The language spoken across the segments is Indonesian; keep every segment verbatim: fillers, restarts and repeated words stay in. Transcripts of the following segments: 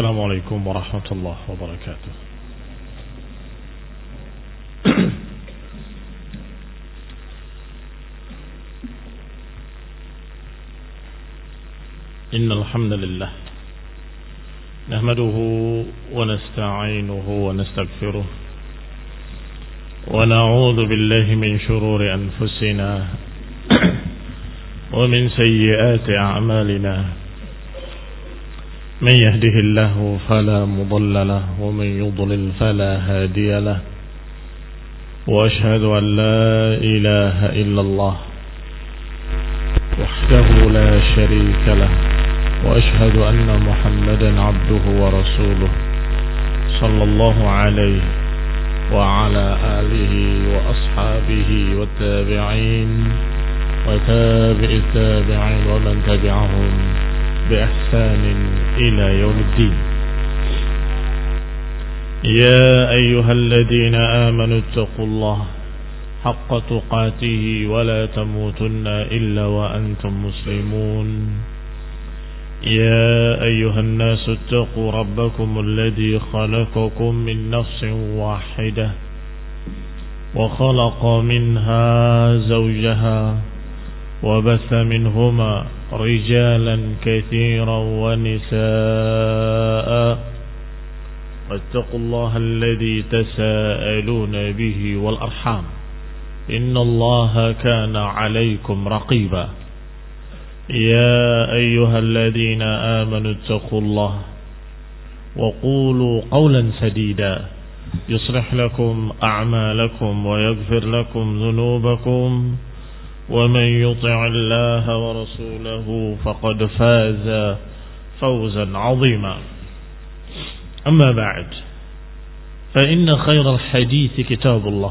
Assalamualaikum warahmatullahi wabarakatuh. Innal hamdalillah nahmaduhu wa nasta'inuhu wa nastaghfiruh wa na'udzu billahi min shururi anfusina wa min sayyiati a'malina. من يهده الله فلا مضل له ومن يضلل فلا هادي له وأشهد أن لا إله إلا الله وحده لا شريك له وأشهد أن محمدا عبده ورسوله صلى الله عليه وعلى آله وأصحابه والتابعين وتابع التابعين ومن تبعهم بإحسان إلى يوم الدين. يا أيها الذين آمنوا اتقوا الله حق تقاته ولا تموتن إلا وأنتم مسلمون. يا أيها الناس اتقوا ربكم الذي خلقكم من نفس واحدة وخلق منها زوجها وبث منهما رجالا كثيرا ونساء واتقوا الله الذي تساءلون به والأرحام إن الله كان عليكم رقيبا. يا أيها الذين آمنوا اتقوا الله وقولوا قولا سديدا يصلح لكم أعمالكم ويغفر لكم ذنوبكم ومن يطع الله ورسوله فقد فاز فوزا عظيما. أما بعد فإن خير الحديث كتاب الله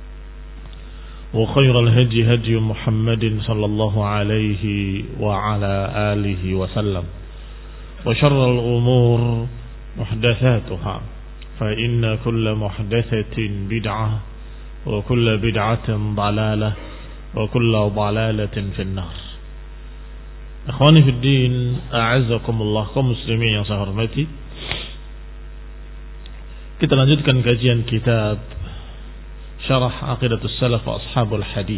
وخير الهدي هدي محمد صلى الله عليه وعلى آله وسلم وشر الأمور محدثاتها فإن كل محدثة بدعة وكل بدعة ضلالة وكل ضلالة في النار. Ikhwani fi din, a'azzakumullah, kaum muslimin yang saya hormati. Kita lanjutkan kajian kitab Syarah Aqidatus Salaf wa Ashabul Hadis.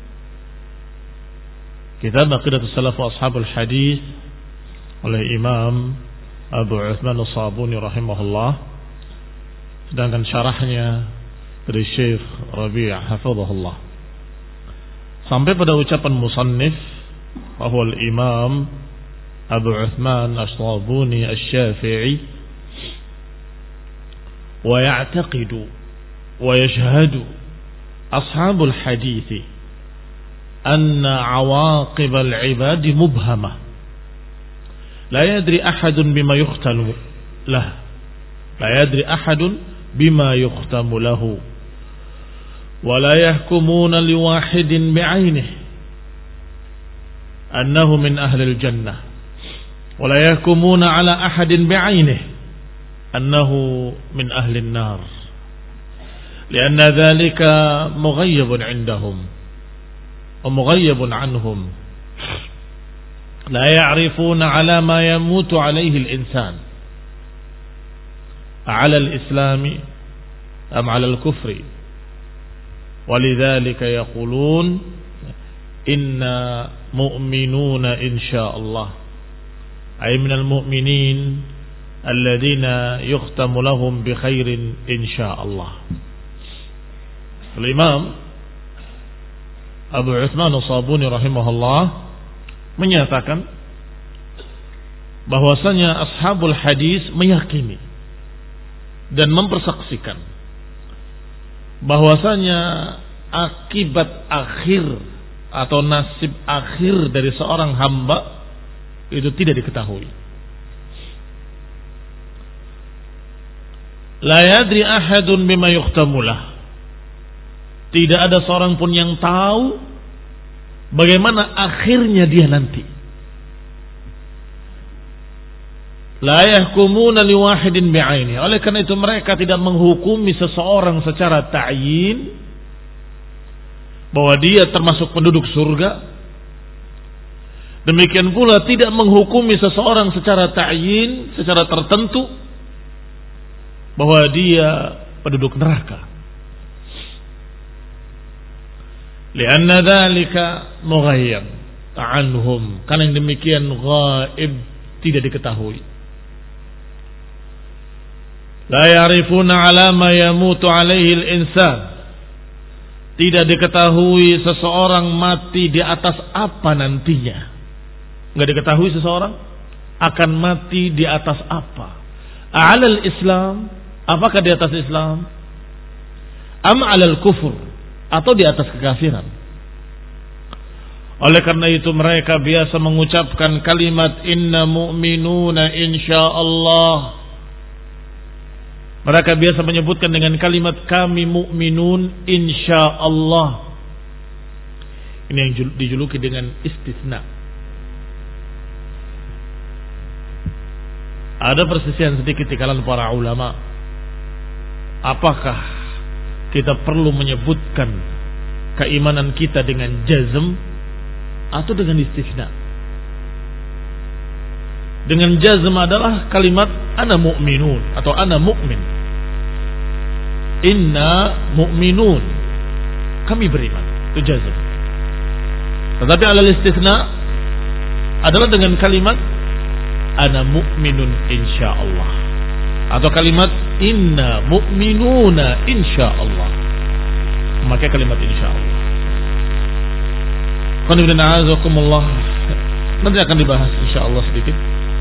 Kitab Aqidatus Salaf wa Ashabul Hadis oleh Imam Abu Uthman As-Sabuni rahimahullah, sedangkan syarahnya dari Syekh Rabi' hafizahullah. Sampai pada ucapan musannif bahwa Imam Abu Uthman As-Sabuni Asy-Syafi'i wa ya'taqidu wa yashhadu ashabul hadith anna 'awaqib al-'ibad mubhamah la yadri ahadun bima yukhtamu lah la yadri ahadun bima yukhtamu lahu ولا يحكمون لواحد بعينه أنه من أهل الجنة ولا يحكمون على أحد بعينه أنه من أهل النار لأن ذلك مغيب عندهم ومغيب عنهم لا يعرفون على ما يموت عليه الإنسان على الإسلام أم على الكفر ولذلك يقولون إنا مؤمنون إن شاء الله أي من المؤمنين الذين يختم لهم بخير إن شاء الله. Al-Imam Abu Uthman As-Sabuni rahimahullah menyatakan bahwasanya ashabul hadis meyakini dan mempersaksikan bahwasanya akibat akhir atau nasib akhir dari seorang hamba itu tidak diketahui. La yadri ahadun bima yukhtamulah. Tidak ada seorang pun yang tahu bagaimana akhirnya dia nanti. La yahkumuna liwahidin bi'aini. Oleh karena itu mereka tidak menghukumi seseorang secara ta'yin bahwa dia termasuk penduduk surga Demikian pula tidak menghukumi seseorang secara ta'yin, secara tertentu bahwa dia penduduk neraka. Lianna dzalika mughayyab anhum, karena yang demikian ghaib, tidak diketahui. La ya'rifuna 'ala ma yamutu 'alaihi al-insan, tidak diketahui seseorang mati di atas apa nantinya. Enggak diketahui seseorang akan mati di atas apa. A'lal Islam, apakah di atas Islam? Am 'alal kufur, atau di atas kekafiran. Oleh karena itu mereka biasa mengucapkan kalimat inna mu'minuna insyaallah. Mereka biasa menyebutkan dengan kalimat kami mu'minun insyaallah. Ini yang dijuluki dengan istisna. Ada persisian sedikit di kalangan para ulama. Apakah kita perlu menyebutkan keimanan kita dengan jazm atau dengan istisna? Dengan jazm adalah kalimat ana mu'minun atau ana mu'min. Inna mu'minun, kami beriman, itu jazm. Tetapi alal istisna adalah dengan kalimat ana mu'minun insyaallah, atau kalimat inna mu'minuna insyaallah, memakai kalimat insyaallah. Nanti akan dibahas insyaallah sedikit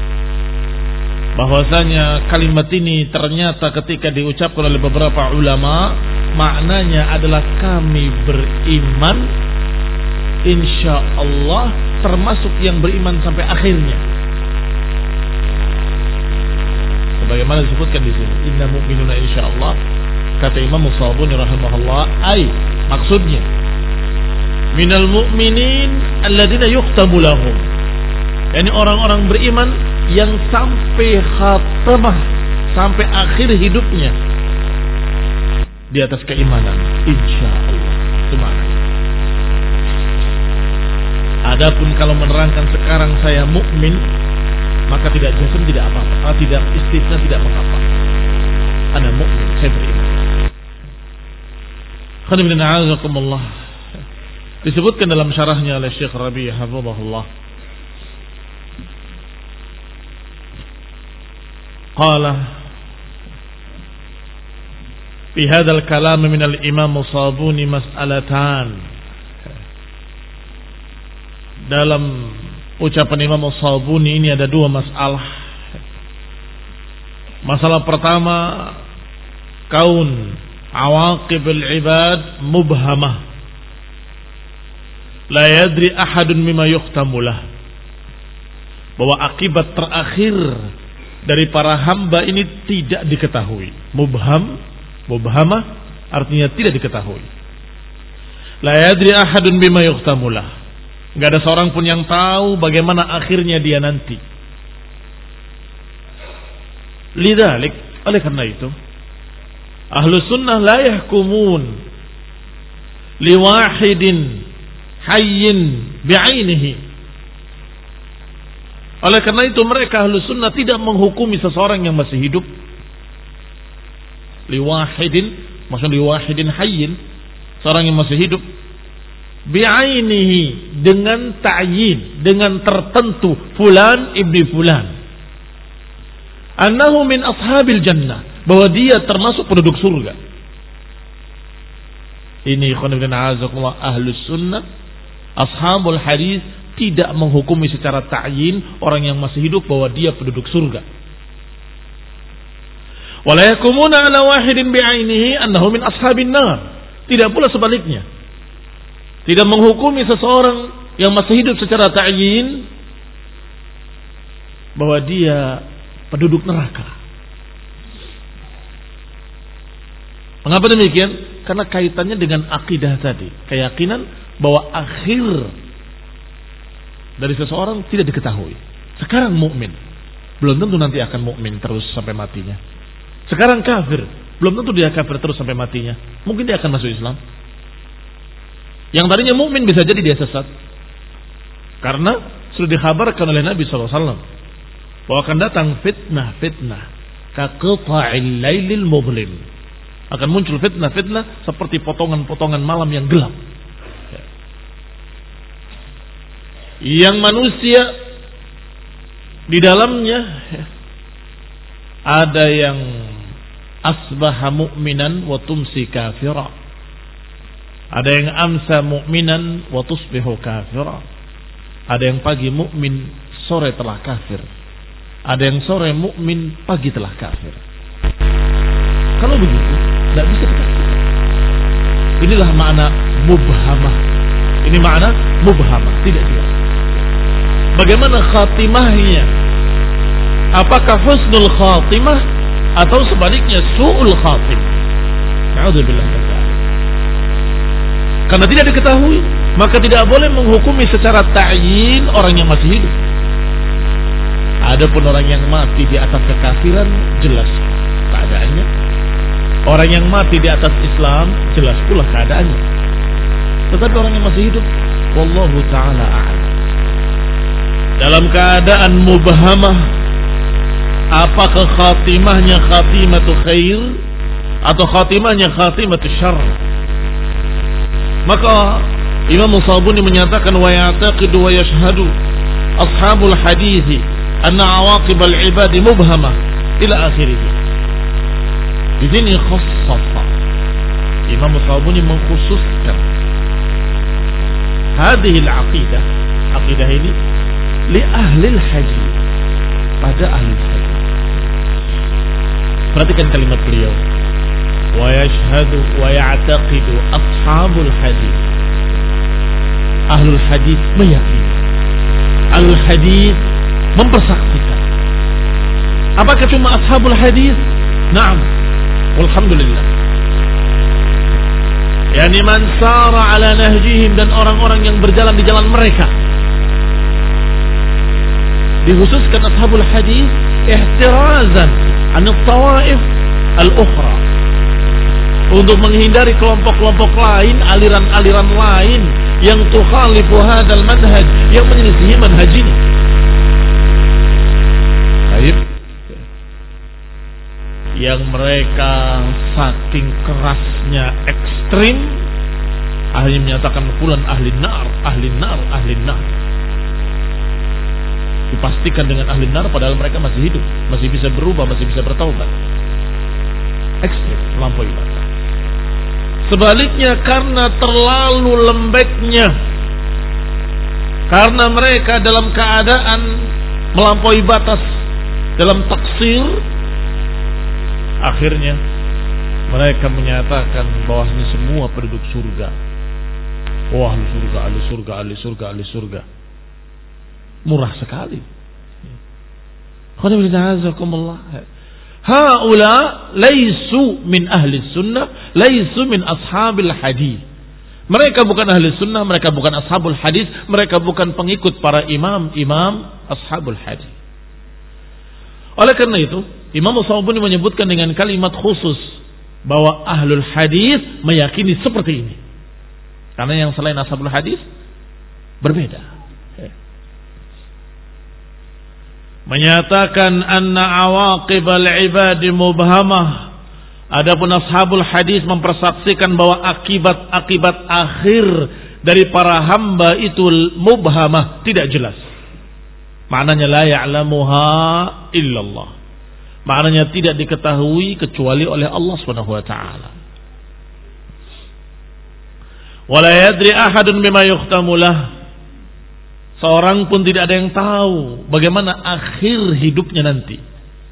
bahwasanya kalimat ini ternyata ketika diucapkan oleh beberapa ulama maknanya adalah kami beriman insyaallah, termasuk yang beriman sampai akhirnya. Sebagaimana disebutkan di sini, inna mu'minuna insyaallah, kata Imam As-Sabuni rahimahullah, ai maksudnya minal mu'minin alladzina yukhtamu lahum, yakni orang-orang beriman yang sampai khatamah, sampai akhir hidupnya di atas keimanan insyaallah. Itu maknanya. Adapun kalau menerangkan sekarang saya mukmin, maka tidak jazm, tidak apa-apa, tidak istisna, tidak mengapa. Ana mukmin, saya beriman. Khairan a'azakumullah. Disebutkan dalam syarahnya oleh Syekh Rabi' hafizahullah. Qala fi hadzal kalam min al-Imam As-Sabuni mas'alatan. Dalam ucapan Imam As-Sabuni ini ada dua masalah. Masalah pertama, kaun awaqibul ibad mubhamah, la yadri ahadun mimma yukhtamulah, bahwa akibat terakhir dari para hamba ini tidak diketahui. Mubham, mubhamah artinya tidak diketahui. La yadri ahadun mimma yukhtamulah, enggak ada seorang pun yang tahu bagaimana akhirnya dia nanti. Lidzalik, oleh karena itu Ahlus Sunnah la yahkumun liwahidin hayyin bi'ainihi. Oleh karena itu mereka Ahlus Sunnah tidak menghukumi seseorang yang masih hidup liwahidin, maksudnya liwahidin hayyin, seorang yang masih hidup, bi'ainihi, dengan ta'yin, dengan tertentu, fulan ibni fulan, annahu min ashabil jannah, bahwa dia termasuk penduduk surga. Ini ikhwan ibn a'azakumullah, Ahlus Sunnah, ashabul hadis, tidak menghukumi secara ta'yin orang yang masih hidup bahwa dia penduduk surga. Wala yakumuna ala wahidin bi'ainihi annahu min ashabin nar. Tidak pula sebaliknya, tidak menghukumi seseorang yang masih hidup secara ta'yin bahwa dia penduduk neraka. Mengapa demikian? Karena kaitannya dengan akidah tadi, keyakinan bahwa akhir dari seseorang tidak diketahui. Sekarang mukmin, belum tentu nanti akan mukmin terus sampai matinya. Sekarang kafir, belum tentu dia kafir terus sampai matinya. Mungkin dia akan masuk Islam. Yang tadinya mukmin bisa jadi dia sesat. Karena sudah dikhabarkan oleh Nabi shallallahu alaihi wasallam bahwa akan datang fitnah-fitnah kaqita'il lailil mudlim. Akan muncul fitnah-fitnah seperti potongan-potongan malam yang gelap. Yang manusia di dalamnya ada yang asbaha mu'minan wa tumsi kafira. Ada yang amsa mu'minan wa tusbihu kafira. Ada yang pagi mukmin, sore telah kafir. Ada yang sore mukmin, pagi telah kafir. Kalau begitu, tidak bisa dipastikan. Inilah makna mubhamah. Ini makna mubhamah, tidak jelas. Bagaimana khatimahnya? Apakah husnul khatimah atau sebaliknya su'ul khatimah? Na'udzubillah min dzalik. Karena tidak diketahui, maka tidak boleh menghukumi secara ta'yin orang yang masih hidup. Adapun orang yang mati di atas kekafiran, jelas keadaannya. Orang yang mati di atas Islam, jelas pula keadaannya. Tetapi orang yang masih hidup, wallahu ta'ala a'lam. Dalam keadaan mubhamah, apakah khatimahnya khatimatu khair atau khatimahnya khatimatu syarr? Maka Imam Sabuni menyatakan wa ya'taqidu wa yashhadu ashabul hadithi anna awaqib al-ibadi mubhamah ila akhirih. Di sini khassafa Imam Sabuni mengkhususkan hadhihi al-aqidah, aqidah ini li ahli al-hadith, pada ahli hadith. Perhatikan kalimat beliau, wa yashhadu wa ya'taqidu ashabul hadith. Ahlul hadith meyakini, ahlul hadith mempersaksikan. Apakah cuma ashabul hadith? Naam, walhamdulillah. Yani man sara ala nahjihim, dan orang-orang yang berjalan di jalan mereka. Dikhususkan ashabul hadith ihtirazan an at-tawaif al-ukhra, untuk menghindari kelompok-kelompok lain, aliran-aliran lain yang tukhalifu hadzal manhaj, yang menyelisihi manhaj ini. Baik. Yang mereka saking kerasnya ekstrim, akhirnya menyatakan fulan ahli nar, ahli nar, ahli nar. Dipastikan dengan ahli nar padahal mereka masih hidup, masih bisa berubah, masih bisa bertaubat. Ekstrim, melampaui batas. Sebaliknya, karena terlalu lembeknya, karena mereka dalam keadaan melampaui batas dalam taksir, akhirnya mereka menyatakan bahwasanya semua penduduk surga, wah ahli surga, ahli surga, ahli surga, ahli surga. Murah sekali. Haula laisu min ahli sunnah, laisu min ashabil hadis. Mereka bukan ahli sunnah, mereka bukan ashabul hadis, mereka bukan pengikut para imam-imam ashabul hadis. Oleh karena itu, Imam Sabuni menyebutkan dengan kalimat khusus bahwa ahlul hadis meyakini seperti ini. Karena yang selain ashabul hadis berbeda. Menyatakan anna awaqibal ibadi mubhamah. Adapun ashabul hadis mempersaksikan bahwa akibat-akibat akhir dari para hamba itu mubhamah, tidak jelas. Maknanya la ya'lamuha illallah. Maknanya tidak diketahui kecuali oleh Allah Subhanahu wa taala. Wala yadri ahadun bima yukhtamu lah. Seorang pun tidak ada yang tahu bagaimana akhir hidupnya nanti.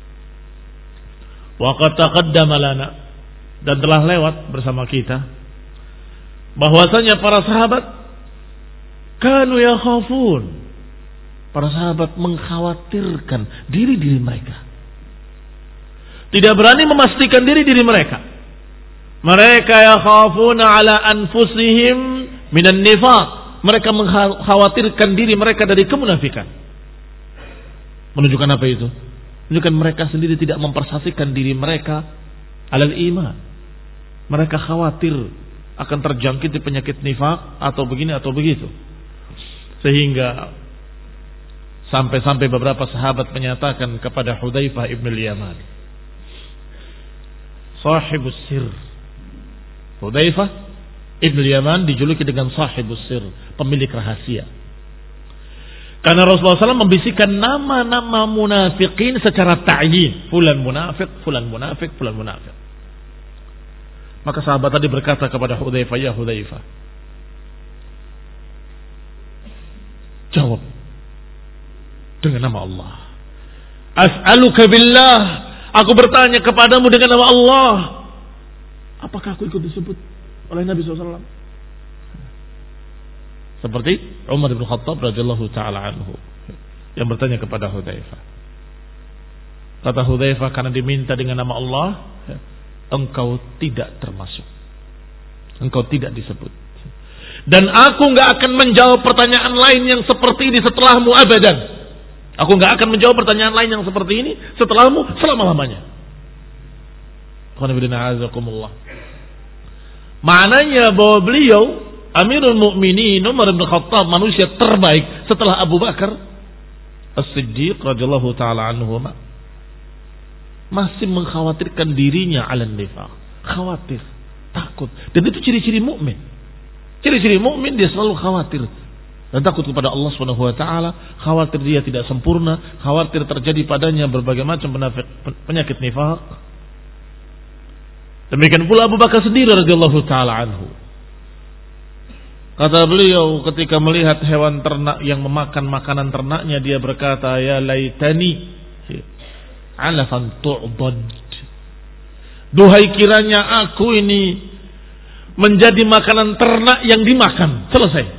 Wa qad taqaddama lana, dan telah lewat bersama kita bahwasanya para sahabat kanu yakhafun, para sahabat mengkhawatirkan diri-diri mereka, tidak berani memastikan diri-diri mereka. Mereka yakhafuna ala anfusihim minan nifaq, mereka mengkhawatirkan diri mereka dari kemunafikan. Menunjukkan apa itu? Menunjukkan mereka sendiri tidak mempersaksikan diri mereka alal iman. Mereka khawatir akan terjangkit penyakit nifak atau begini atau begitu, sehingga Sampai-sampai beberapa sahabat menyatakan kepada Hudzaifah ibn al-Yaman, sahibus sir. Hudzaifah ibn al-Yaman dijuluki dengan sahibus sir, pemilik rahasia. Karena Rasulullah shallallahu alaihi wasallam membisikkan nama-nama munafikin secara ta'yin. Fulan munafik, fulan munafik, fulan munafik. Maka sahabat tadi berkata kepada Hudzaifah, ya Hudzaifah, jawab dengan nama Allah. As'aluka billah, aku bertanya kepadamu dengan nama Allah, apakah aku ikut disebut oleh Nabi shallallahu alaihi wasallam? Seperti Umar bin Khattab radhiyallahu taala anhu yang bertanya kepada Hudzaifah. Kata Hudzaifah, karena diminta dengan nama Allah, engkau tidak termasuk, engkau tidak disebut. Dan aku nggak akan menjawab pertanyaan lain yang seperti ini setelahmu abadan. Aku nggak akan menjawab pertanyaan lain yang seperti ini setelahmu selama-lamanya. Maknanya bahwa beliau Amirul Mukminin Umar bin Khattab, manusia terbaik setelah Abu Bakar As-Siddiq radhiyallahu taala anhu, masih mengkhawatirkan dirinya alan nifaq. Khawatir, takut. Dan itu ciri-ciri mukmin. Ciri-ciri mukmin, dia selalu khawatir dan takut kepada Allah Subhanahu wa taala, khawatir dia tidak sempurna, khawatir terjadi padanya berbagai macam penyakit nifaq. Demikian pula Abu Bakar sendiri radhiyallahu taala anhu. Kata beliau ketika melihat hewan ternak yang memakan makanan ternaknya, dia berkata, ya laitani alafan tu'bad. Duhai kiranya aku ini menjadi makanan ternak yang dimakan. Selesai.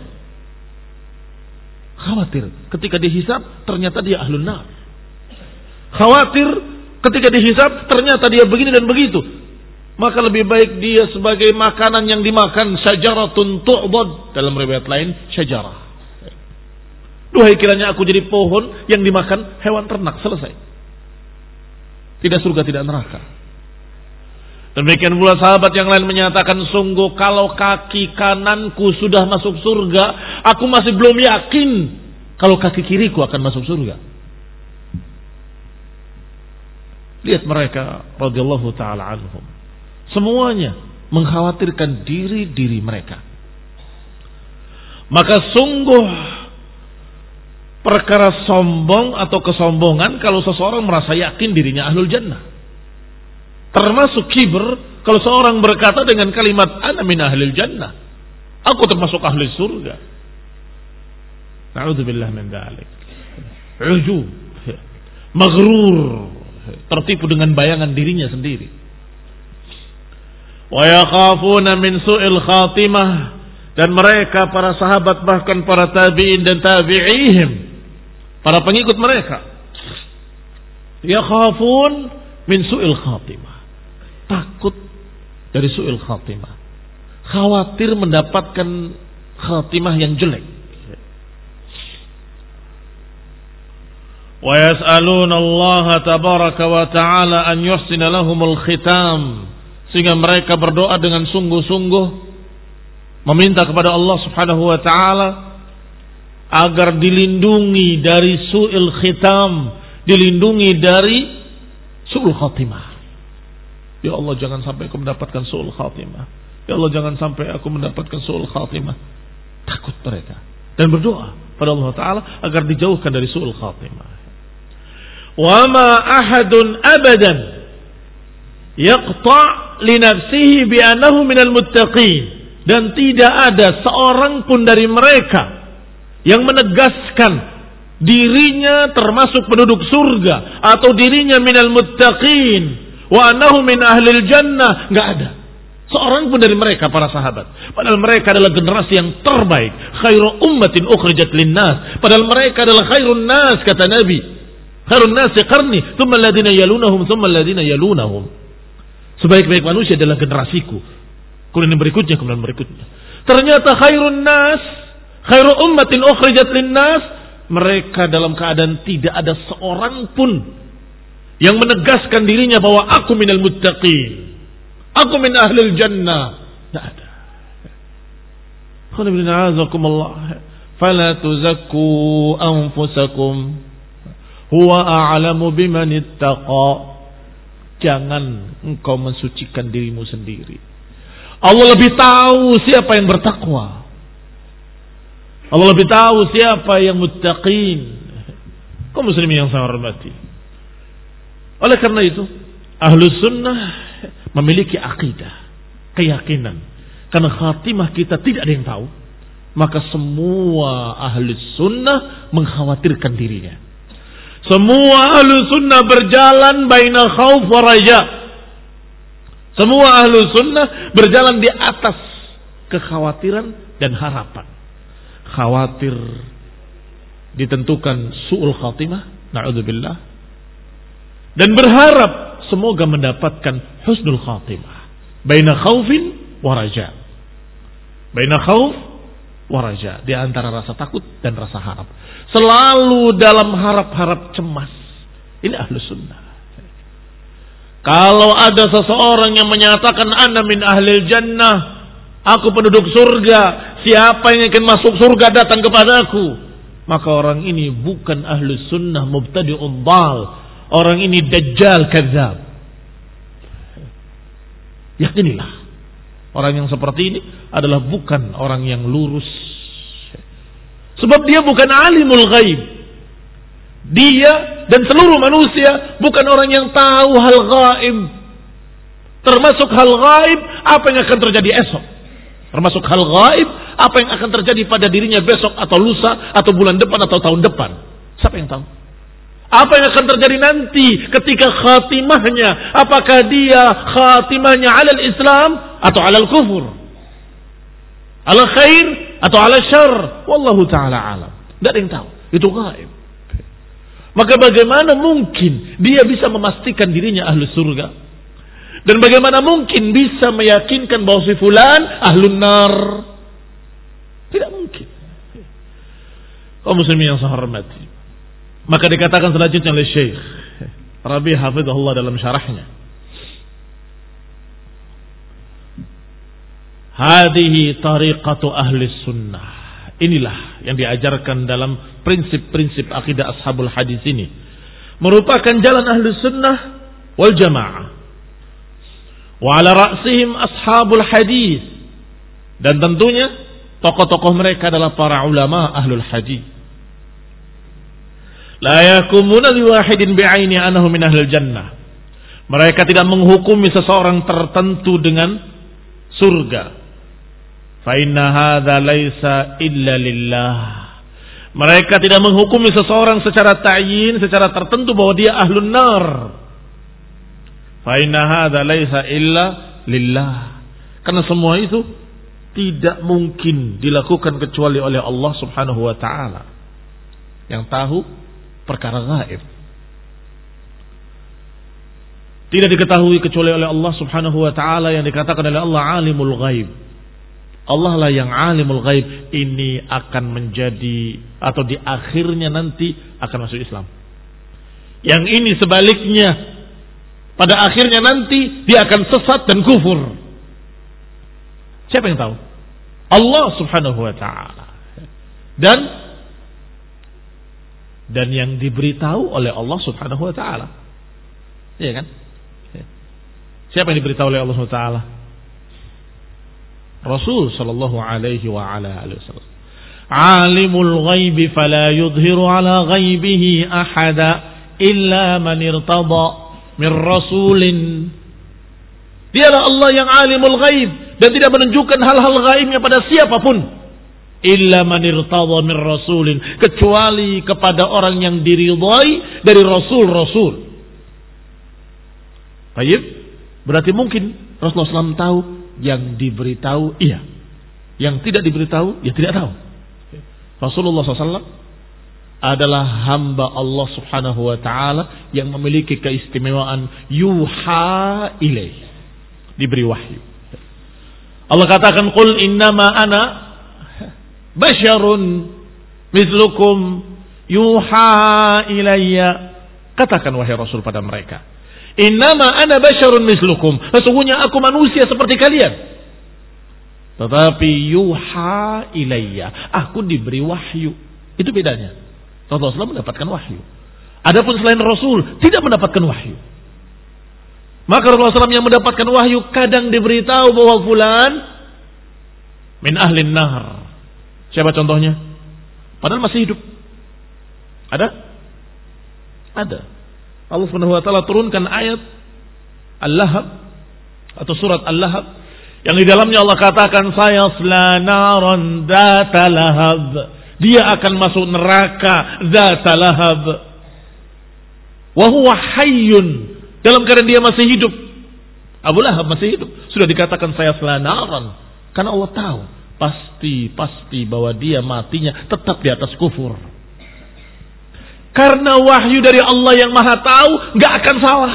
Khawatir ketika dihisab ternyata dia ahlun nar. Khawatir ketika dihisab ternyata dia begini dan begitu. Maka lebih baik dia sebagai makanan yang dimakan, syajaratun tu'bad, dalam riwayat lain syajarah. Duhai kiranya aku jadi pohon yang dimakan hewan ternak. Selesai. Tidak surga, tidak neraka. Demikian pula sahabat yang lain menyatakan, sungguh kalau kaki kananku sudah masuk surga, aku masih belum yakin kalau kaki kiriku akan masuk surga. Lihat mereka radhiyallahu taala anhum, semuanya mengkhawatirkan diri-diri mereka. Maka sungguh perkara sombong atau kesombongan kalau seseorang merasa yakin dirinya ahlul jannah. Termasuk kibr kalau seorang berkata dengan kalimat ana min ahlil jannah, aku termasuk ahli surga. Na'udzubillah min dzalik. Ujub, maghrur, tertipu dengan bayangan dirinya sendiri. Wa yakhafuna min su'il khatimah, dan mereka para sahabat bahkan para tabi'in dan tabi'ihim, para pengikut mereka, yakhafun min su'il khatimah, takut dari su'il khatimah, khawatir mendapatkan khatimah yang jelek. Wa yas'aluna Allah tabaraka wa ta'ala an yuhsina lahumul khitam, sehingga mereka berdoa dengan sungguh-sungguh meminta kepada Allah Subhanahu wa taala agar dilindungi dari su'il khitam, dilindungi dari su'ul khatimah. Ya Allah, jangan sampai aku mendapatkan su'ul khatimah. Ya Allah, jangan sampai aku mendapatkan su'ul khatimah. Takut mereka dan berdoa pada Allah Ta'ala agar dijauhkan dari su'ul khatimah. Wa ma ahadun abadan yaqta' li nafsihi bi annahu minal muttaqin, dan tidak ada seorang pun dari mereka yang menegaskan dirinya termasuk penduduk surga atau dirinya minal muttaqin wa annahu min ahlil jannah. Enggak ada seorang pun dari mereka para sahabat, padahal mereka adalah generasi yang terbaik, khairu ummatin ukhrijat linnas, padahal mereka adalah khairun nas, kata Nabi, khairun nasi qarni thumma alladhina yalunahum thumma alladhina yalunahum. Sebaik-baik manusia adalah generasiku, kemudian berikutnya, kemudian berikutnya. Ternyata khairun nas, khairu ummatin ukhrijat linnas, mereka dalam keadaan tidak ada seorang pun yang menegaskan dirinya bahwa aku minal muttaqin, aku min ahlil jannah. Tidak ada. fala tuzakku anfusakum huwa a'lamu biman ittaqa. Jangan engkau mensucikan dirimu sendiri. Allah lebih tahu siapa yang bertakwa. Allah lebih tahu siapa yang muttaqin. Kaum muslimin yang saya hormati. Oleh karena itu, Ahlus Sunnah memiliki akidah, keyakinan. Karena khatimah kita tidak ada yang tahu, maka semua Ahlus Sunnah mengkhawatirkan dirinya. Semua Ahlus Sunnah berjalan baina khauf wa raja. Semua Ahlus Sunnah berjalan di atas kekhawatiran dan harapan. Khawatir ditentukan su'ul khatimah, na'udzubillah, dan berharap semoga mendapatkan husnul khatimah. Baina khaufin wa raja. Baina khauf wa raja, di antara rasa takut dan rasa harap. Selalu dalam harap-harap cemas. Ini Ahlus Sunnah. Kalau ada seseorang yang menyatakan ana min ahlil jannah, aku penduduk surga, siapa yang ingin masuk surga datang kepadaku, maka orang ini bukan Ahlus Sunnah, mubtadi'un dhal. Orang ini dajjal kadzab. Yakinilah, orang yang seperti ini adalah bukan orang yang lurus. Sebab dia bukan alimul ghaib. Dia dan seluruh manusia bukan orang yang tahu hal gaib. Termasuk hal gaib apa yang akan terjadi esok. Termasuk hal gaib apa yang akan terjadi pada dirinya besok atau lusa atau bulan depan atau tahun depan. Siapa yang tahu? Apa yang akan terjadi nanti ketika khatimahnya? Apakah dia khatimahnya alal Islam atau alal kufur? Alal khair atau alal syarr? Wallahu ta'ala alam. Tidak ada yang tahu. Itu gaib. Maka bagaimana mungkin dia bisa memastikan dirinya ahlu surga? Dan bagaimana mungkin bisa meyakinkan bahwa si fulan ahlun nar? Tidak mungkin. Kaum muslimin yang saya hormati, maka dikatakan selanjutnya oleh Syekh Rabi' hafizahullah dalam syarahnya, hadhihi tariqatu ahli sunnah. Inilah yang diajarkan dalam prinsip-prinsip akidah ashabul hadis ini, merupakan jalan ahli sunnah wal jamaah. Wa ala ra'sihim ashabul hadis, dan tentunya tokoh-tokoh mereka adalah para ulama ahlul hadis. La yakumuna liwahidin bi'aini anahu min ahlil jannah. Mereka tidak menghukumi seseorang tertentu dengan surga. Fa inna hadza laisa illa lillah. Mereka tidak menghukumi seseorang secara ta'yin, secara tertentu bahwa dia ahlun nar. Fa inna hadza laisa illa lillah. Karena semua itu tidak mungkin dilakukan kecuali oleh Allah Subhanahu wa taala, yang tahu perkara gaib. Tidak diketahui kecuali oleh Allah Subhanahu wa taala, yang dikatakan oleh Allah alimul ghaib. Allah lah yang alimul ghaib. Ini akan menjadi, atau di akhirnya nanti akan masuk Islam. Yang ini sebaliknya, pada akhirnya nanti dia akan sesat dan kufur. Siapa yang tahu? Allah Subhanahu wa taala. Dan dan yang diberitahu oleh Allah Subhanahu wa taala. Iya kan? Siapa yang diberitahu oleh Allah Subhanahu wa taala? Rasul sallallahu alaihi wa ala alihi wasallam. Alimul ghaibi fala yudhiru ala ghaibihi ahada illa man irtada min rasulin. Dialah Allah yang alimul ghaib dan tidak menunjukkan hal-hal gaibnya pada siapapun. Illa man irtada min rasulin, kecuali kepada orang yang diridhai dari rasul-rasul. Baik, berarti mungkin Rasulullah shallallahu alaihi wasallam tahu, yang diberitahu iya, yang tidak diberitahu ya tidak tahu. Rasulullah shallallahu alaihi wasallam adalah hamba Allah Subhanahu wa taala yang memiliki keistimewaan yuha ilaih, diberi wahyu. Allah katakan, qul innama ana basyarun mislukum yuha ilayya. Katakan wahai Rasul pada mereka, innama ana basyarun mislukum, sesungguhnya aku manusia seperti kalian. Tetapi yuha ilayya, aku diberi wahyu. Itu bedanya. Rasulullah mendapatkan wahyu. Adapun selain Rasul tidak mendapatkan wahyu. Maka Rasulullah shallallahu alaihi wasallam yang mendapatkan wahyu kadang diberitahu bahwa fulan min ahlin nar. Siapa contohnya? Padahal masih hidup. Ada? Ada. Allah Subhanahu wa taala turunkan ayat Al-Lahab atau surat Al-Lahab yang di dalamnya Allah katakan sayasla naran dzata lahab. Dia akan masuk neraka dzata lahab. Wa huwa hayyun, dalam keadaan dia masih hidup. Abu Lahab masih hidup. Sudah dikatakan sayasla naran karena Allah tahu pasti pasti bahwa dia matinya tetap di atas kufur. Karena wahyu dari Allah yang Maha tahu nggak akan salah.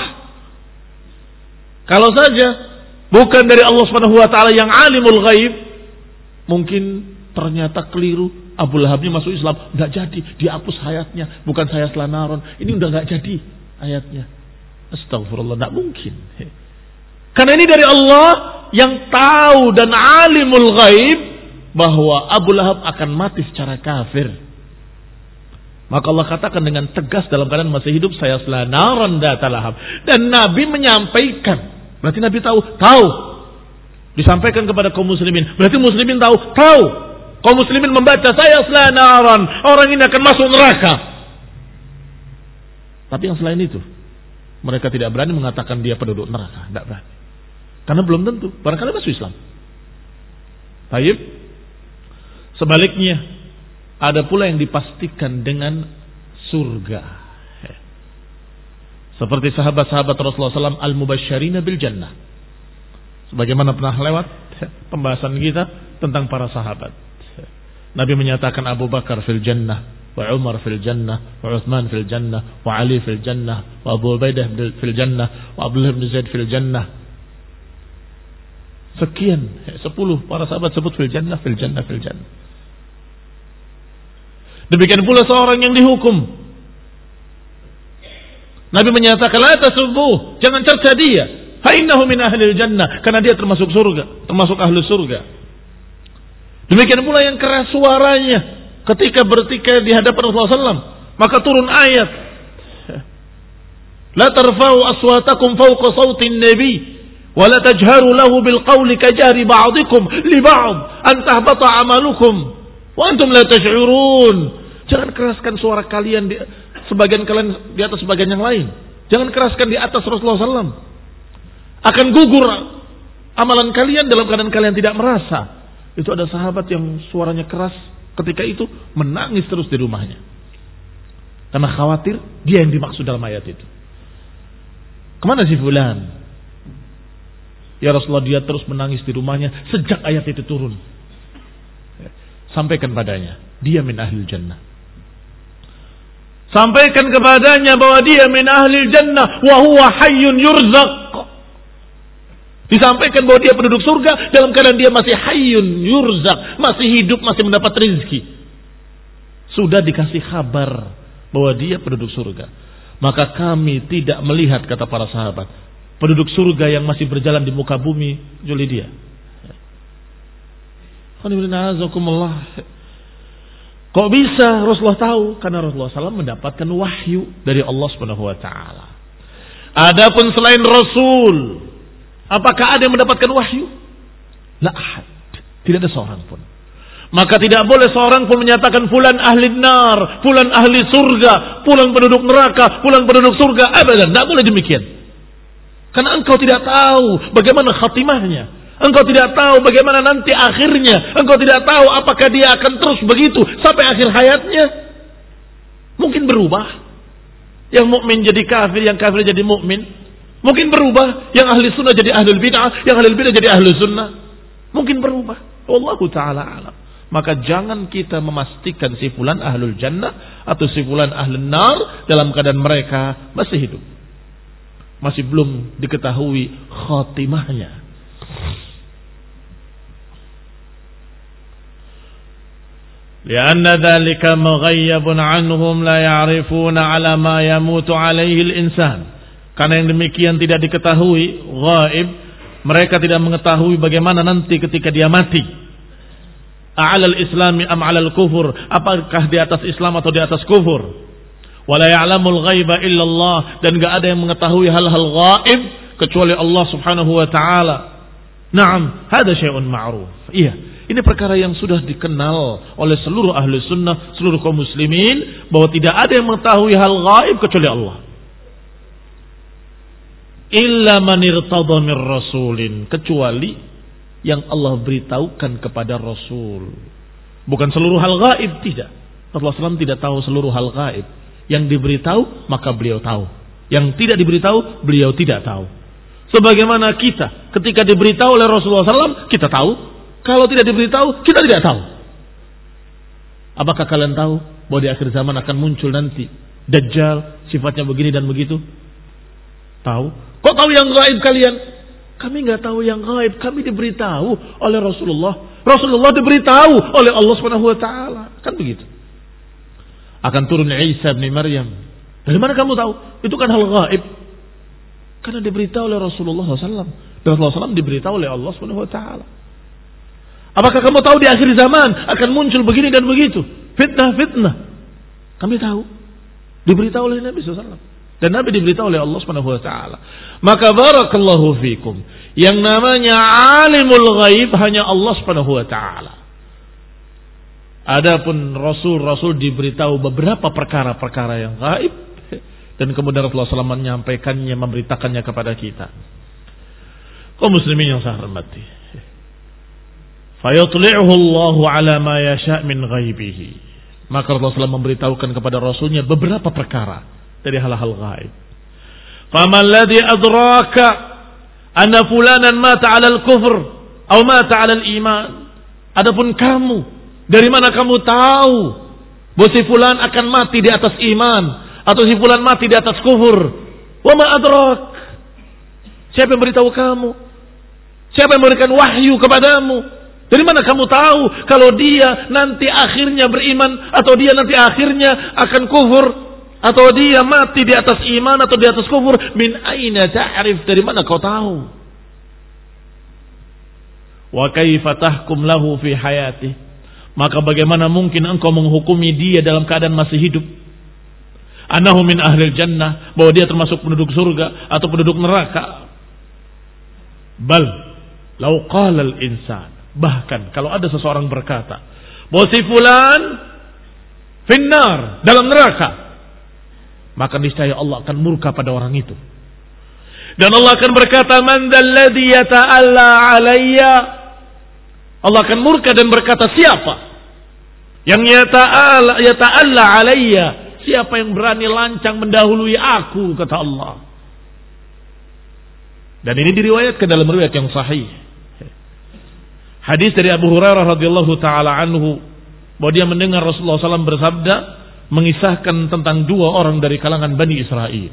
Kalau saja bukan dari Allah Subhanahu wa taala yang alimul ghaib, mungkin ternyata keliru, Abu Lahabnya masuk Islam, nggak jadi, dihapus ayatnya, bukan saya selanaron, ini udah nggak jadi ayatnya. Astagfirullah, nggak mungkin. Karena ini dari Allah yang tahu dan alimul ghaib bahwa Abu Lahab akan mati secara kafir. Maka Allah katakan dengan tegas dalam keadaan masih hidup, saya selanaron dzata lahab. Dan Nabi menyampaikan, berarti Nabi tahu, tahu. Disampaikan kepada kaum muslimin, berarti muslimin tahu, tahu. Kaum muslimin membaca saya selanaron, orang ini akan masuk neraka. Tapi yang selain itu, mereka tidak berani mengatakan dia penduduk neraka, tidak berani. Karena belum tentu, barangkali masuk Islam. Baik. Sebaliknya, ada pula yang dipastikan dengan surga. Seperti sahabat-sahabat Rasulullah shallallahu alaihi wasallam al-mubasysyirina bil jannah. Sebagaimana pernah lewat pembahasan kita tentang para sahabat. Nabi menyatakan Abu Bakar fil jannah, wa Umar fil jannah, wa Utsman fil jannah, wa Ali fil jannah, wa Abu Ubaidah fil jannah, wa Abdullah bin Zaid fil jannah. Sekian, sepuluh para sahabat sebut fil jannah, fil jannah, fil jannah. Demikian pula seorang yang dihukum. Nabi menyatakan la tasubbuh, jangan cerca dia, fa innahu min ahlil jannah, karena dia termasuk surga, termasuk ahli surga. Demikian pula yang keras suaranya ketika bertikai di hadapan Rasulullah shallallahu alaihi wasallam, maka turun ayat la tarfa'u aswatakum fawqa sawtin nabi wa la tajharu lahu bil qawli kajari ba'dikum li ba'd an tahbata amalukum wa antum la tash'urun. Jangan keraskan suara kalian di sebagian kalian di atas sebagian yang lain. Jangan keraskan di atas Rasulullah shallallahu alaihi wasallam. Akan gugur amalan kalian dalam keadaan kalian tidak merasa. Itu ada sahabat yang suaranya keras ketika itu menangis terus di rumahnya. Karena khawatir dia yang dimaksud dalam ayat itu. Kemana si fulan? Ya Rasulullah, dia terus menangis di rumahnya sejak ayat itu turun. Sampaikan padanya, dia min ahlil jannah. Sampaikan kepadanya bahwa dia min ahlil jannah wa huwa hayyun yurzaq. Disampaikan bahwa dia penduduk surga dalam keadaan dia masih hayyun yurzaq, masih hidup, masih mendapat rezeki. Sudah dikasih kabar bahwa dia penduduk surga. Maka kami tidak melihat, kata para sahabat, penduduk surga yang masih berjalan di muka bumi kecuali dia. Kok bisa Rasulullah tahu? Karena Rasulullah shallallahu alaihi wasallam mendapatkan wahyu dari Allah Subhanahu wa taala. Adapun selain Rasul, apakah ada yang mendapatkan wahyu? La ahad. Tidak ada seorang pun. Maka tidak boleh seorang pun menyatakan fulan ahli nar, fulan ahli surga, fulan penduduk neraka, fulan penduduk surga. Abadan, tidak boleh demikian. Karena engkau tidak tahu bagaimana khatimahnya. Engkau tidak tahu bagaimana nanti akhirnya. Engkau tidak tahu apakah dia akan terus begitu sampai akhir hayatnya. Mungkin berubah. Yang mukmin jadi kafir, yang kafir jadi mukmin. Mungkin berubah, yang ahli sunnah jadi ahli bid'ah, yang ahli bid'ah jadi ahli sunnah. Mungkin berubah. Wallahu ta'ala alam. Maka jangan kita memastikan si fulan ahlul jannah atau si fulan ahlun nar dalam keadaan mereka masih hidup. Masih belum diketahui khatimahnya. Lianna dzalika mughayyabun anhum la ya'rifuna 'ala ma yamutu 'alaihi al-insan. Karena yang demikian tidak diketahui, ghaib, Mereka tidak mengetahui bagaimana nanti ketika dia mati. A'alal islami am 'alal kufur? Apakah di atas Islam atau di atas kufur? Wala ya'lamul ghaiba illallah, dan enggak ada yang mengetahui hal-hal gaib kecuali Allah Subhanahu wa taala. Naam, hada syai'un ma'ruf. Iya, ini perkara yang sudah dikenal oleh seluruh ahli sunnah, seluruh kaum muslimin, bahwa tidak ada yang mengetahui hal gaib kecuali Allah. Illa man irtada mir rasulin, kecuali yang Allah beritahukan kepada Rasul. Bukan seluruh hal gaib, tidak. Rasulullah shallallahu alaihi wasallam tidak tahu seluruh hal gaib. Yang diberitahu maka beliau tahu, yang tidak diberitahu beliau tidak tahu. Sebagaimana kita ketika diberitahu oleh Rasulullah shallallahu alaihi wasallam kita tahu, kalau tidak diberitahu kita tidak tahu. Apakah kalian tahu bahwa di akhir zaman akan muncul nanti Dajjal, sifatnya begini dan begitu? Tahu? Kok tahu yang gaib kalian? Kami nggak tahu yang gaib, kami diberitahu oleh Rasulullah. Rasulullah diberitahu oleh Allah Subhanahu wa taala. Kan begitu. Akan turun Isa bin Maryam. Dari mana kamu tahu? Itu kan hal gaib. Karena diberitahu oleh Rasulullah shallallahu alaihi wasallam. Dan Rasulullah shallallahu alaihi wasallam diberitahu oleh Allah Subhanahu wa taala. Apakah kamu tahu di akhir zaman akan muncul begini dan begitu? Fitnah-fitnah. Kami tahu. Diberitahu oleh Nabi shallallahu alaihi wasallam. Dan Nabi diberitahu oleh Allah Subhanahu wa taala. Maka barakallahu fikum. Yang namanya alimul ghaib hanya Allah Subhanahu wa taala. Adapun Rasul-Rasul diberitahu beberapa perkara-perkara yang gaib, dan kemudian Rasulullah shallallahu alaihi wasallam menyampaikannya, memberitakannya kepada kita. Kaum muslimin yang saya hormati. Fayutli'uhu Allahu ala ma yasha' min ghaibihi. Maka Rasulullah shallallahu alaihi wasallam memberitahukan kepada Rasulnya beberapa perkara dari hal-hal gaib. Faman ladzi adraka anna fulanan mata 'ala al-kufr aw mata 'ala al-iman. Adapun kamu, dari mana kamu tahu bahwa si fulan akan mati di atas iman atau si fulan mati di atas kufur? Wa ma adrak? Siapa yang beritahu kamu? Siapa yang memberikan wahyu kepadamu? Dari mana kamu tahu kalau dia nanti akhirnya beriman atau dia nanti akhirnya akan kufur atau dia mati di atas iman atau di atas kufur? Min aina ta'rif? Dari mana kau tahu? Wa kaifa tahkum lahu fi hayatihi? Maka bagaimana mungkin engkau menghukumi dia dalam keadaan masih hidup? Annahu min ahlil jannah, bahwa dia termasuk penduduk surga atau penduduk neraka. Bal lau qala al insan, bahkan kalau ada seseorang berkata bahwa si fulan finnar, dalam neraka, maka niscaya Allah akan murka pada orang itu. Dan Allah akan berkata, man dzalladzi yata'alla alayya. Allah akan murka dan berkata, siapa yang yata'alla yata'alla alayya? Siapa yang berani lancang mendahului aku, kata Allah. Dan ini diriwayatkan dalam riwayat yang sahih. Hadis dari Abu Hurairah radhiyallahu taala anhu, bahwa dia mendengar Rasulullah shallallahu alaihi wasallam bersabda, mengisahkan tentang dua orang dari kalangan Bani Israel.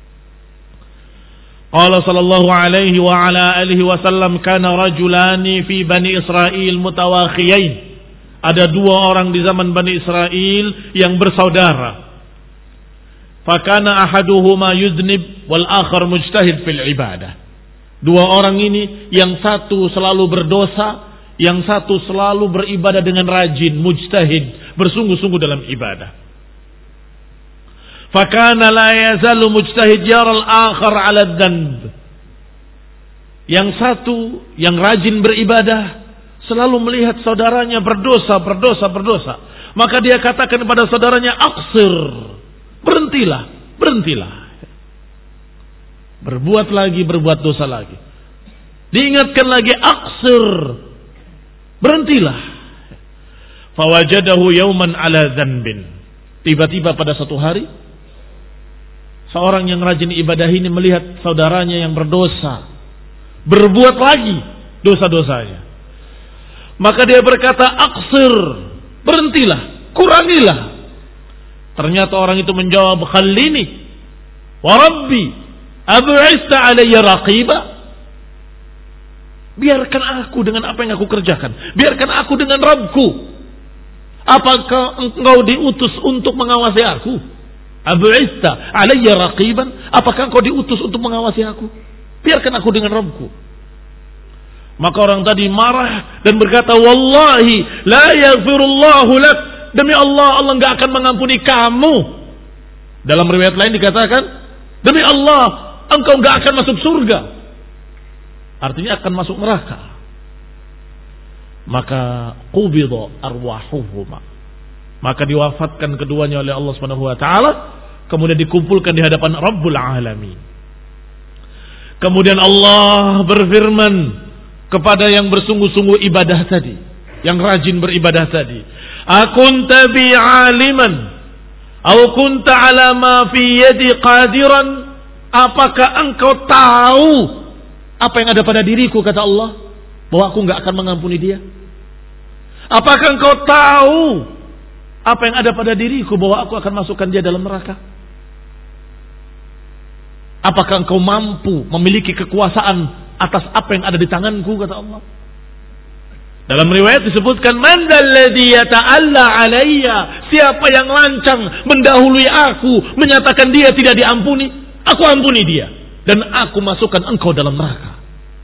Qala sallallahu alaihi wa ala alihi wasallam, kana rajulani fi Bani Israel mutawakhiyain. Ada dua orang di zaman Bani Israel yang bersaudara. Fakana ahaduhuma yuznib wal akhar mujtahid fil ibadah. Dua orang ini, yang satu selalu berdosa, yang satu selalu beribadah dengan rajin, mujtahid, bersungguh-sungguh dalam ibadah. Fakana la yazalu mujtahid yaral akhar 'ala dzanb. Yang satu yang rajin beribadah selalu melihat saudaranya berdosa, berdosa, berdosa. Maka dia katakan kepada saudaranya, aqsir, berhentilah, berhentilah. Berbuat lagi, berbuat dosa lagi. Diingatkan lagi, aqsir, berhentilah. Fawajadahu yawman ala dzanbin. Tiba-tiba pada satu hari, seorang yang rajin ibadah ini melihat saudaranya yang berdosa, berbuat lagi dosa-dosanya. Maka dia berkata, aqsir, berhentilah, kurangilah. Ternyata orang itu menjawab, khallini wa rabbi abu'ista alayya raqiba. Biarkan aku dengan apa yang aku kerjakan. Biarkan aku dengan Rabbku. Apakah engkau diutus untuk mengawasi aku? Abu'ista alayya raqiban. Apakah engkau diutus untuk mengawasi aku? Biarkan aku dengan Rabbku. Maka orang tadi marah dan berkata, wallahi la yaghfirullahu lak, demi Allah, Allah enggak akan mengampuni kamu. Dalam riwayat lain dikatakan, demi Allah, engkau enggak akan masuk surga. Artinya akan masuk neraka. Maka qubida arwahuhuma, maka diwafatkan keduanya oleh Allah Subhanahu wa taala, kemudian dikumpulkan di hadapan Rabbul Alamin. Kemudian Allah berfirman kepada yang bersungguh-sungguh ibadah tadi, yang rajin beribadah tadi, akunta bi aliman aw kunta ala ma fi yadi qadiran, apakah engkau tahu apa yang ada pada diriku, kata Allah, bahwa aku enggak akan mengampuni dia? Apakah engkau tahu apa yang ada pada diriku, bahwa aku akan masukkan dia dalam neraka? Apakah engkau mampu memiliki kekuasaan atas apa yang ada di tanganku, kata Allah. Dalam riwayat disebutkan, man dalladhi yata'alla alayya, siapa yang lancang mendahului aku, menyatakan dia tidak diampuni, aku ampuni dia dan aku masukkan engkau dalam neraka.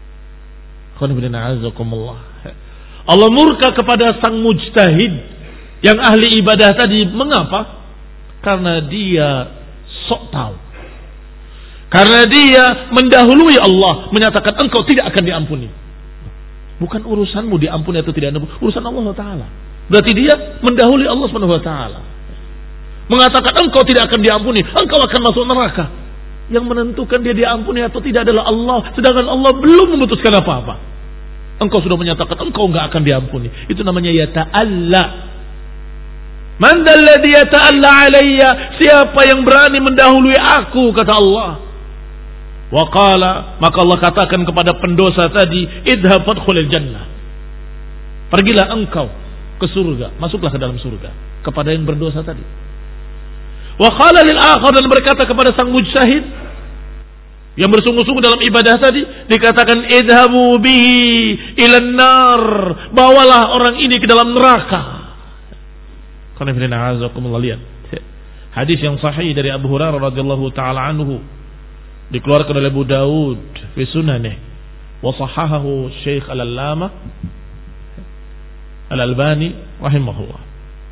Allah murka kepada sang mujtahid yang ahli ibadah tadi. Mengapa? Karena dia sok tahu, karena dia mendahului Allah, menyatakan engkau tidak akan diampuni. Bukan urusanmu diampuni atau tidak diampuni, urusan Allah Ta'ala. Berarti dia mendahului Allah Subhanahu Wa Ta'ala, mengatakan engkau tidak akan diampuni, engkau akan masuk neraka. Yang menentukan dia diampuni atau tidak adalah Allah, sedangkan Allah belum memutuskan apa-apa. Engkau sudah menyatakan engkau enggak akan diampuni. Itu namanya yata'alla. Man dalladhi yata'alla alayya, siapa yang berani mendahului aku, kata Allah. Wa qala, maka Allah katakan kepada pendosa tadi, idhab fadkhulil jannah, pergilah engkau ke surga, masuklah ke dalam surga, kepada yang berdosa tadi. Wa qala lil akhar, dan berkata kepada sang mujtahid yang bersungguh-sungguh dalam ibadah tadi, dikatakan idhabu bihi ilan nar, bawalah orang ini ke dalam neraka. Lihat hadis yang sahih dari Abu Hurairah radhiyallahu taala anhu, dikeluarkan oleh Abu Daud fi sunanih, wa sahahahu Syekh Al-Allamah Al-Albani rahimahullah.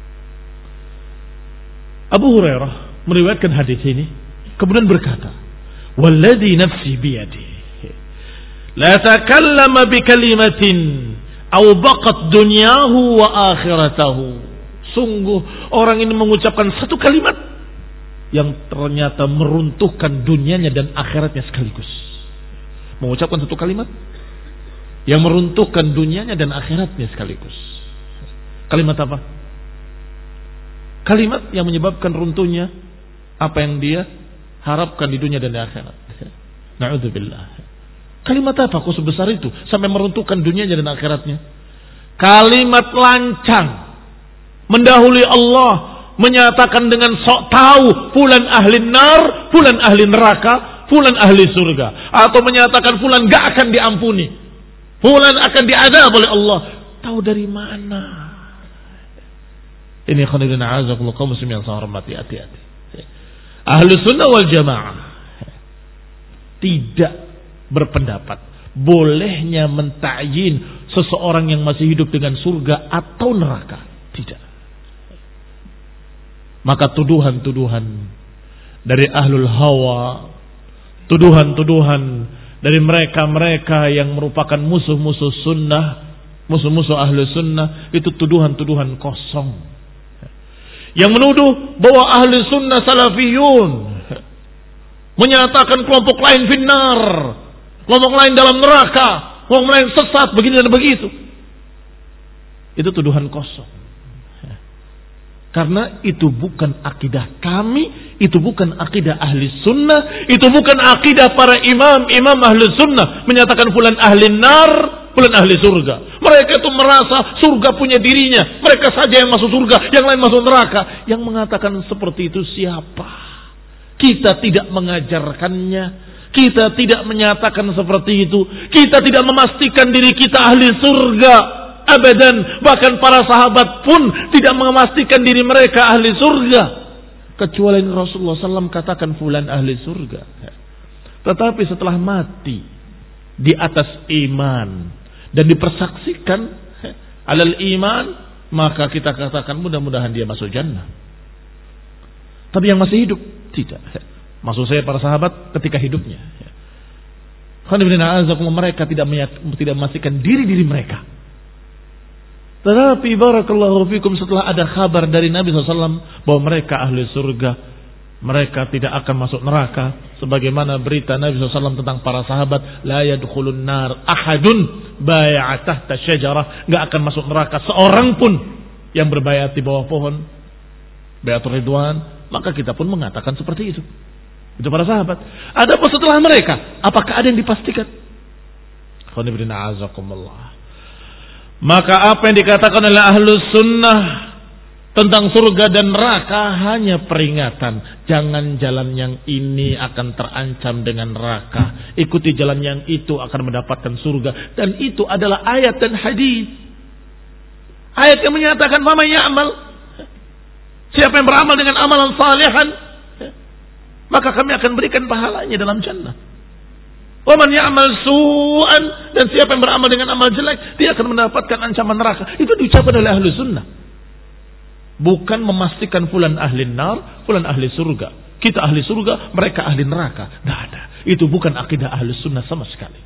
Abu Hurairah meriwayatkan hadis ini, kemudian berkata, walladhi nafsi biyadi la takallama bi kalimatin aw baqat dunyahu wa akhiratahu, sungguh orang ini mengucapkan satu kalimat yang ternyata meruntuhkan dunianya dan akhiratnya sekaligus. Mengucapkan satu kalimat yang meruntuhkan dunianya dan akhiratnya sekaligus. Kalimat apa? Kalimat yang menyebabkan runtuhnya apa yang dia harapkan di dunia dan di akhirat. Na'udzubillah. Kalimat apa kok sebesar itu sampai meruntuhkan dunianya dan akhiratnya? Kalimat lancang, mendahului Allah, menyatakan dengan sok tahu fulan ahli nar, fulan ahli neraka, fulan ahli surga, atau menyatakan fulan gak akan diampuni, fulan akan diadab oleh Allah. Tahu dari mana? Ini khonidun a'azakullah kaum muslimin yang saya hormati, hati-hati. Ahlu sunnah wal jamaah tidak berpendapat bolehnya mentakyin seseorang yang masih hidup dengan surga atau neraka. Tidak. Maka tuduhan-tuduhan dari ahlul hawa, tuduhan-tuduhan dari mereka-mereka yang merupakan musuh-musuh sunnah, musuh-musuh ahlu sunnah, itu tuduhan-tuduhan kosong. Yang menuduh bahwa ahli sunnah salafiyun menyatakan kelompok lain finnar, kelompok lain dalam neraka, kelompok lain sesat, begini dan begitu, itu tuduhan kosong. Karena itu bukan akidah kami, itu bukan akidah ahli sunnah, itu bukan akidah para imam-imam ahli sunnah menyatakan fulan ahli nar, fulan ahli surga. Mereka itu merasa surga punya dirinya, mereka saja yang masuk surga, yang lain masuk neraka. Yang mengatakan seperti itu siapa? Kita tidak mengajarkannya, kita tidak menyatakan seperti itu, kita tidak memastikan diri kita ahli surga. Abadan, bahkan para sahabat pun tidak memastikan diri mereka ahli surga, kecuali Rasulullah shallallahu alaihi wasallam katakan fulan ahli surga. Tetapi setelah mati di atas iman, dan dipersaksikan alal iman, maka kita katakan mudah-mudahan dia masuk jannah. Tapi yang masih hidup tidak. Maksud saya para sahabat ketika hidupnya. Mereka tidak tidak memastikan diri-diri mereka. Tetapi barakallahu fikum, setelah ada kabar dari Nabi shallallahu alaihi wasallam bahwa mereka ahli surga, mereka tidak akan masuk neraka, sebagaimana berita Nabi shallallahu alaihi wasallam tentang para sahabat, la yadkhulun nar ahadun bai'a tahta syajarah, enggak akan masuk neraka seorang pun yang berbayat di bawah pohon bai'atul ridwan. Maka kita pun mengatakan seperti itu. Itu para sahabat. Adapun setelah mereka, apakah ada yang dipastikan? Maka apa yang dikatakan oleh ahlus sunnah tentang surga dan neraka hanya peringatan. Jangan jalan yang ini akan terancam dengan neraka. Ikuti jalan yang itu akan mendapatkan surga. Dan itu adalah ayat dan hadis. Ayat yang menyatakan faman ya'mal, siapa yang beramal dengan amalan salihan, maka kami akan berikan pahalanya dalam jannah. Wa man ya'mal su'an, dan siapa yang beramal dengan amal jelek, dia akan mendapatkan ancaman neraka. Itu diucapkan oleh ahli sunnah. Bukan memastikan fulan ahli nar, fulan ahli surga. Kita ahli surga, mereka ahli neraka. Tidak ada. Itu bukan akidah ahli sunnah sama sekali.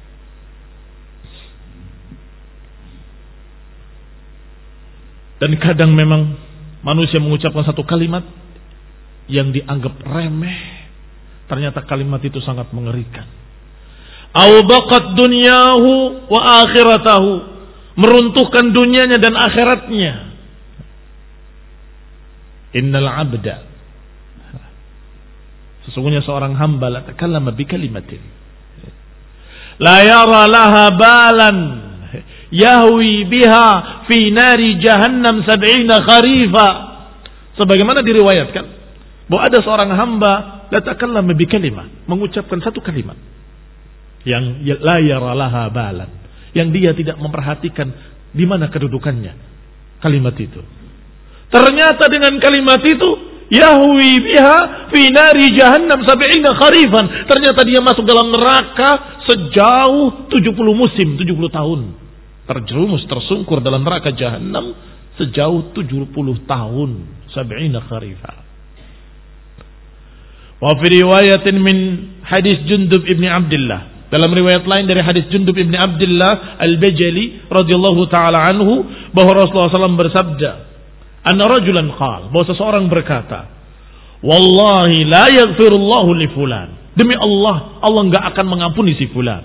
Dan kadang memang manusia mengucapkan satu kalimat yang dianggap remeh. Ternyata kalimat itu sangat mengerikan. Au baqat dunyahu wa akhiratahu, meruntuhkan dunianya dan akhiratnya. Innal abda, sesungguhnya seorang hamba la takallama bi kalimatin la yara laha balan yahwi biha fi nari jahannam sab'ina kharifa. Sebagaimana diriwayatkan bahwa ada seorang hamba la takallama bi kalimah, mengucapkan satu kalimat yang la yara laha balan, yang dia tidak memperhatikan di mana kedudukannya kalimat itu. Ternyata dengan kalimat itu yahwi biha fi nari jahannam sab'ina kharifan, ternyata dia masuk dalam neraka sejauh tujuh puluh musim, tujuh puluh tahun. Terjerumus, tersungkur dalam neraka jahannam sejauh tujuh puluh tahun, sab'ina kharifan. Wa fi riwayatin min hadis Jundub ibn Abdullah, dalam riwayat lain dari hadis Jundub ibn Abdullah al-Bajali radhiyallahu taala anhu, bahwa Rasulullah shallallahu alaihi wasallam bersabda, anna rajulan qala, bahwa seseorang berkata, wallahi la yaghfirullahu li fulan, demi Allah, Allah enggak akan mengampuni si fulan.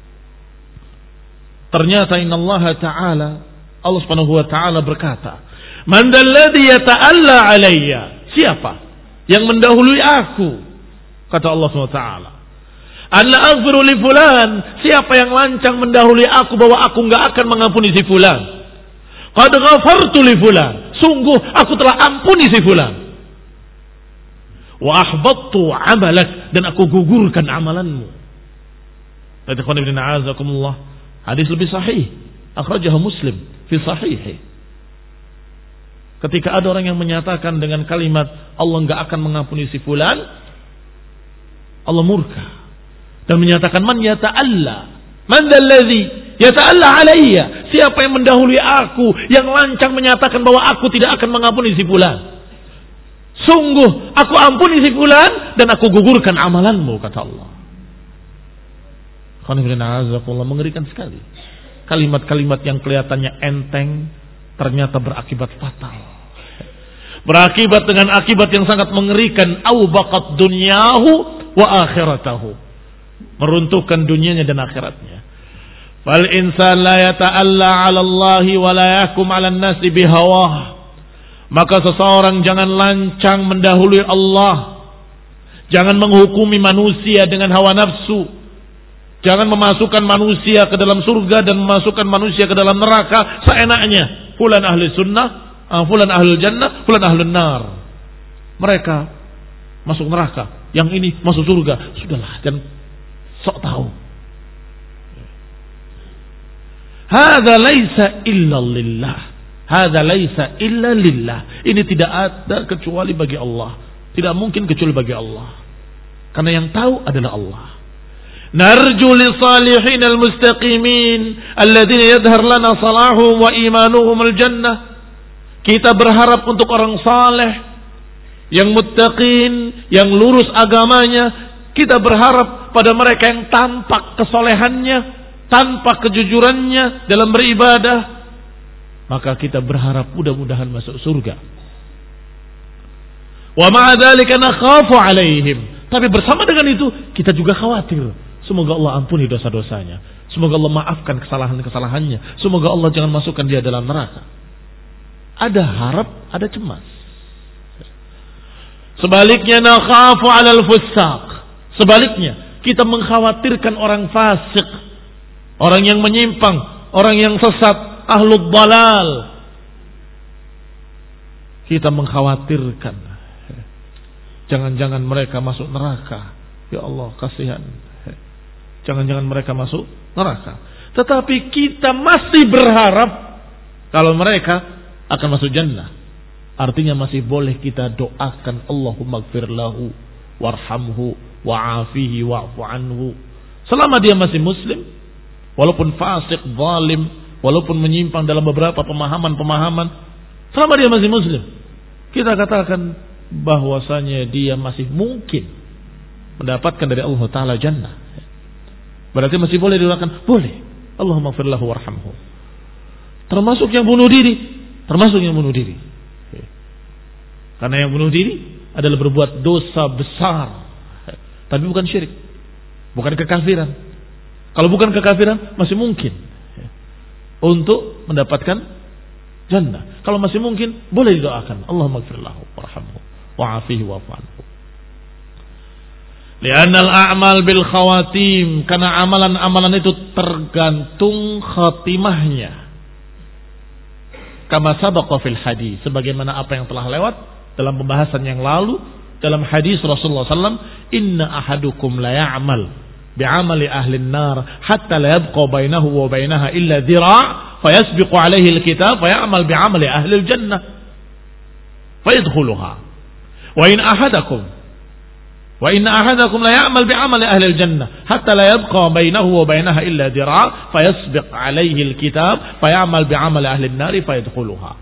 Ternyata innallaha ta'ala, Allah Subhanahu wa taala berkata, man dalladhi yata'alla alayya, siapa yang mendahului aku, kata Allah Subhanahu wa taala, anna aghfiru li fulan, siapa yang lancang mendahului aku bahwa aku enggak akan mengampuni si fulan. Qad ghafartu li fulan, sungguh aku telah ampuni si fulan. Wa ahbattu amalak, dan aku gugurkan amalanmu. Hadis lebih sahih, akhrajahu Muslim fi sahihih. Ketika ada orang yang menyatakan dengan kalimat Allah enggak akan mengampuni si fulan, Allah murka dan menyatakan man yata'alla, man dalladhi yata'alla alayya, siapa yang mendahului aku, yang lancang menyatakan bahwa aku tidak akan mengampuni si fulan. Sungguh aku ampuni si fulan dan aku gugurkan amalanmu, kata Allah. Mengerikan sekali. Kalimat-kalimat yang kelihatannya enteng ternyata berakibat fatal. Berakibat dengan akibat yang sangat mengerikan. Au baqat dunyahu wa akhiratahu, meruntuhkan dunianya dan akhiratnya. Fal insan la yata'alla 'ala Allah wa la yahkum 'ala an-nasi bihawah. Maka seseorang jangan lancang mendahului Allah, jangan menghukumi manusia dengan hawa nafsu, jangan memasukkan manusia ke dalam surga dan memasukkan manusia ke dalam neraka seenaknya. Fulan ahli sunnah, fulan ahli jannah, fulan ahli nar. Mereka masuk neraka, yang ini masuk surga. Sudahlah, jangan sok tahu. Hadza laisa illa lillah. Hadza laisa illa lillah. Ini tidak ada kecuali bagi Allah. Tidak mungkin kecuali bagi Allah. Karena yang tahu adalah Allah. Narju li salihin al-mustaqimin alladhina yadhhar lana salahuhum wa imanuhum al-jannah. Kita berharap untuk orang saleh yang muttaqin, yang lurus agamanya. Kita berharap pada mereka yang tampak kesolehannya, tampak kejujurannya dalam beribadah. Maka kita berharap mudah-mudahan masuk surga. Wa ma'a dzalika nakhafu 'alaihim. Tapi bersama dengan itu kita juga khawatir. Semoga Allah ampuni dosa-dosanya. Semoga Allah maafkan kesalahan-kesalahannya. Semoga Allah jangan masukkan dia dalam neraka. Ada harap, ada cemas. Sebaliknya nakhafu 'alal fussaq. Sebaliknya kita mengkhawatirkan orang fasik, orang yang menyimpang, orang yang sesat, ahlul dalal. Kita mengkhawatirkan jangan-jangan mereka masuk neraka. Ya Allah, kasihan. Jangan-jangan mereka masuk neraka. Tetapi kita masih berharap kalau mereka akan masuk jannah. Artinya masih boleh kita doakan Allahumma gfir lahu warhamhu wa'afihi wa'fu anhu. Selama dia masih muslim, walaupun fasik, zalim, walaupun menyimpang dalam beberapa pemahaman-pemahaman, selama dia masih muslim, kita katakan bahwasanya dia masih mungkin mendapatkan dari Allah Ta'ala jannah. Berarti masih boleh didoakan? Boleh. Allahumma gfir lahu warhamhu. Termasuk yang bunuh diri. Termasuk yang bunuh diri. Karena yang bunuh diri adalah berbuat dosa besar. Tapi bukan syirik. Bukan kekafiran. Kalau bukan kekafiran, masih mungkin untuk mendapatkan jannah. Kalau masih mungkin, boleh didoakan. Allahumma gfir lahu warhamhu wa'afihi wa'fu anhu. Li'anna al-a'mal bil khawatim, karena amalan-amalan itu tergantung khatimahnya. Kama sabaqa fil hadis, sebagaimana apa yang telah lewat dalam pembahasan yang lalu dalam hadis Rasulullah sallallahu alaihi wasallam, inna ahadukum la ya'mal bi'amali ahli an-nar hatta la yabqa bainahu wa bainaha illa dhira' fayasbiqu alaihi al-kitab fay'amal bi'amali ahli al-jannah fayadkhuluha wa in ahadakum wa inna ahadakum la ya'mal bi'amali ahli al-jannah hatta la yabqa bainahu wa bainaha illa dhira' fayasbiq alaihi al-kitab fay'amal bi'amali ahli an-nar fayadkhuluha.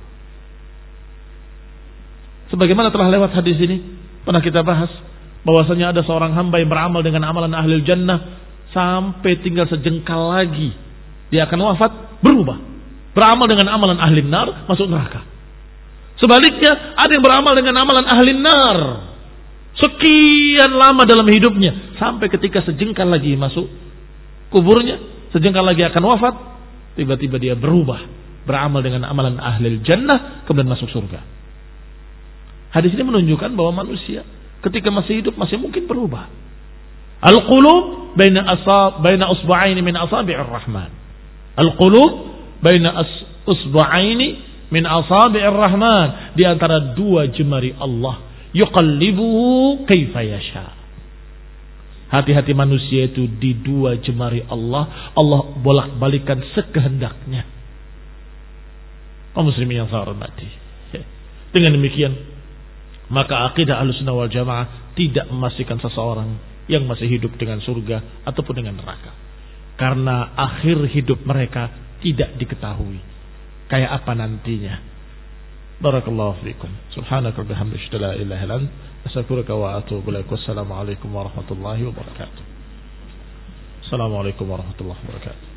Sebagaimana telah lewat hadis ini, pernah kita bahas bahwasanya ada seorang hamba yang beramal dengan amalan ahli jannah sampai tinggal sejengkal lagi dia akan wafat, berubah, beramal dengan amalan ahli nar, masuk neraka. Sebaliknya ada yang beramal dengan amalan ahli nar sekian lama dalam hidupnya sampai ketika sejengkal lagi masuk kuburnya, sejengkal lagi akan wafat, tiba-tiba dia berubah, beramal dengan amalan ahli jannah, kemudian masuk surga. Hadis ini menunjukkan bahwa manusia ketika masih hidup masih mungkin berubah. Al-qulub baina asab baina usba'aini min asabi'ir rahman. Al-qulub baina usba'aini min asabi'ir rahman, di antara dua jemari Allah, yuqallibuhu kaifa yasha. Hati-hati manusia itu di dua jemari Allah, Allah bolak-balikan sekehendaknya. Kaum muslimin yang saya hormati, dengan demikian maka akidah Ahlussunnah wal Jamaah tidak memastikan seseorang yang masih hidup dengan surga ataupun dengan neraka, karena akhir hidup mereka tidak diketahui kayak apa nantinya. Barakallahu fiikum. Subhanaka wa bihamdika la ilaha illa anta astaghfiruka wa atubu ilaik. Wassalamu alaikum warahmatullahi wabarakatuh. Assalamualaikum warahmatullahi wabarakatuh.